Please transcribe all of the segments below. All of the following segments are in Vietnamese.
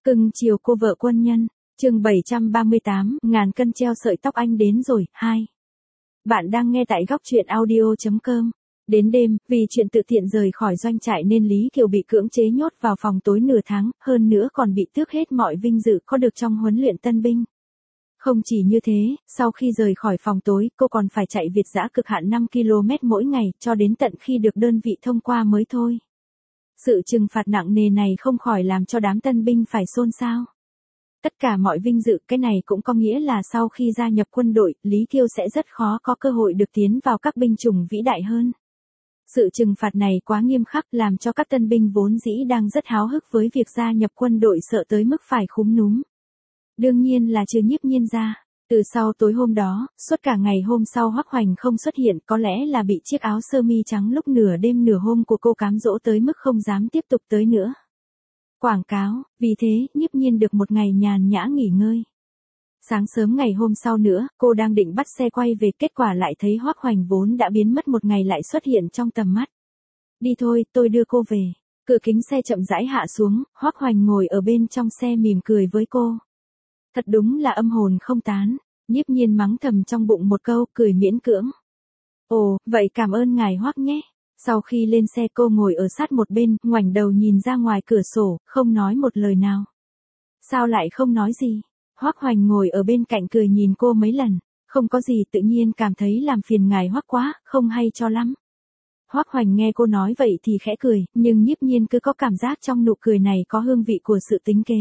Cưng chiều cô vợ quân nhân, chương 738, ngàn cân treo sợi tóc anh đến rồi, 2. Bạn đang nghe tại góc truyện audio.com. Đến đêm, vì chuyện tự tiện rời khỏi doanh trại nên Lý Kiều bị cưỡng chế nhốt vào phòng tối nửa tháng, hơn nữa còn bị tước hết mọi vinh dự có được trong huấn luyện tân binh. Không chỉ như thế, sau khi rời khỏi phòng tối, cô còn phải chạy việt dã cực hạn 5 km mỗi ngày, cho đến tận khi được đơn vị thông qua mới thôi. Sự trừng phạt nặng nề này không khỏi làm cho đám tân binh phải xôn xao. Tất cả mọi vinh dự, cái này cũng có nghĩa là sau khi gia nhập quân đội, Lý Kiều sẽ rất khó có cơ hội được tiến vào các binh chủng vĩ đại hơn. Sự trừng phạt này quá nghiêm khắc làm cho các tân binh vốn dĩ đang rất háo hức với việc gia nhập quân đội sợ tới mức phải khúm núm. Đương nhiên là trừ Nhiếp Nhiên ra. Từ sau tối hôm đó, suốt cả ngày hôm sau Hoắc Hoành không xuất hiện, có lẽ là bị chiếc áo sơ mi trắng lúc nửa đêm nửa hôm của cô cám dỗ tới mức không dám tiếp tục tới nữa. Quảng cáo, vì thế, Nhiếp Nhiên được một ngày nhàn nhã nghỉ ngơi. Sáng sớm ngày hôm sau nữa, cô đang định bắt xe quay về, kết quả lại thấy Hoắc Hoành vốn đã biến mất một ngày lại xuất hiện trong tầm mắt. Đi thôi, tôi đưa cô về. Cửa kính xe chậm rãi hạ xuống, Hoắc Hoành ngồi ở bên trong xe mỉm cười với cô. Thật đúng là âm hồn không tán. Nhiếp Nhiên mắng thầm trong bụng một câu, cười miễn cưỡng. Ồ, vậy cảm ơn ngài Hoắc nhé. Sau khi lên xe cô ngồi ở sát một bên, ngoảnh đầu nhìn ra ngoài cửa sổ, không nói một lời nào. Sao lại không nói gì? Hoắc Hoành ngồi ở bên cạnh cười nhìn cô mấy lần. Không có gì, tự nhiên cảm thấy làm phiền ngài Hoắc quá, không hay cho lắm. Hoắc Hoành nghe cô nói vậy thì khẽ cười, nhưng Nhiếp Nhiên cứ có cảm giác trong nụ cười này có hương vị của sự tính kế.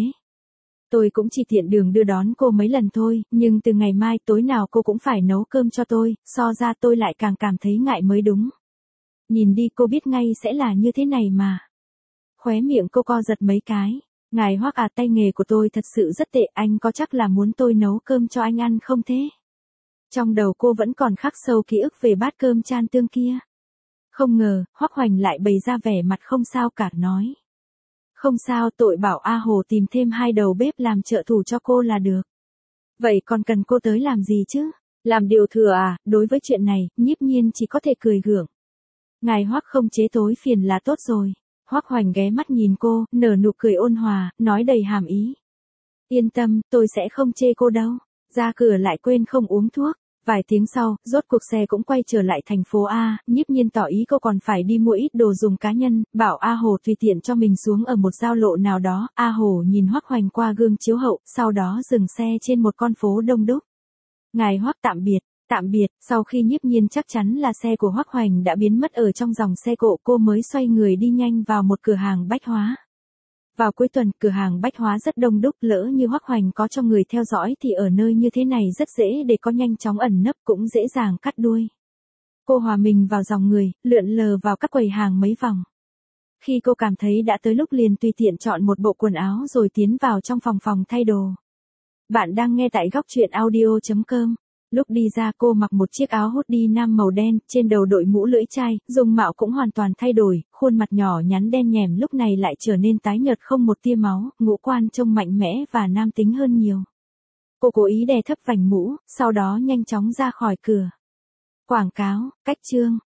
Tôi cũng chỉ tiện đường đưa đón cô mấy lần thôi, nhưng từ ngày mai tối nào cô cũng phải nấu cơm cho tôi, so ra tôi lại càng cảm thấy ngại mới đúng. Nhìn đi cô biết ngay sẽ là như thế này mà. Khóe miệng cô co giật mấy cái. Ngài Hoắc à, tay nghề của tôi thật sự rất tệ, anh có chắc là muốn tôi nấu cơm cho anh ăn không thế? Trong đầu cô vẫn còn khắc sâu ký ức về bát cơm chan tương kia. Không ngờ, Hoắc Hoành lại bày ra vẻ mặt không sao cả, nói. Không sao, tội bảo A Hồ tìm thêm 2 đầu bếp làm trợ thủ cho cô là được. Vậy còn cần cô tới làm gì chứ? Làm điều thừa à? Đối với chuyện này, Nhiếp Nhiên chỉ có thể cười gượng. Ngài Hoắc không chế tối phiền là tốt rồi. Hoắc Hoành ghé mắt nhìn cô, nở nụ cười ôn hòa, nói đầy hàm ý. Yên tâm, tôi sẽ không chê cô đâu. Ra cửa lại quên không uống thuốc. Vài tiếng sau, rốt cuộc xe cũng quay trở lại thành phố A, Nhiếp Nhiên tỏ ý cô còn phải đi mua ít đồ dùng cá nhân, bảo A Hồ tùy tiện cho mình xuống ở một giao lộ nào đó. A Hồ nhìn Hoắc Hoành qua gương chiếu hậu, sau đó dừng xe trên một con phố đông đúc. Ngài Hoắc tạm biệt. Tạm biệt, sau khi Nhiếp Nhiên chắc chắn là xe của Hoắc Hoành đã biến mất ở trong dòng xe cộ, cô mới xoay người đi nhanh vào một cửa hàng bách hóa. Vào cuối tuần, cửa hàng bách hóa rất đông đúc, lỡ như Hoắc Hoành có cho người theo dõi thì ở nơi như thế này rất dễ để có nhanh chóng ẩn nấp, cũng dễ dàng cắt đuôi. Cô hòa mình vào dòng người, lượn lờ vào các quầy hàng mấy vòng. Khi cô cảm thấy đã tới lúc liền tùy tiện chọn một bộ quần áo rồi tiến vào trong phòng thay đồ. Bạn đang nghe tại góc truyện audio.com. Lúc đi ra cô mặc một chiếc áo hoodie nam màu đen, trên đầu đội mũ lưỡi chai, dung mạo cũng hoàn toàn thay đổi, khuôn mặt nhỏ nhắn đen nhèm lúc này lại trở nên tái nhợt không một tia máu, ngũ quan trông mạnh mẽ và nam tính hơn nhiều. Cô cố ý đè thấp vành mũ, sau đó nhanh chóng ra khỏi cửa. Quảng cáo, cách chương.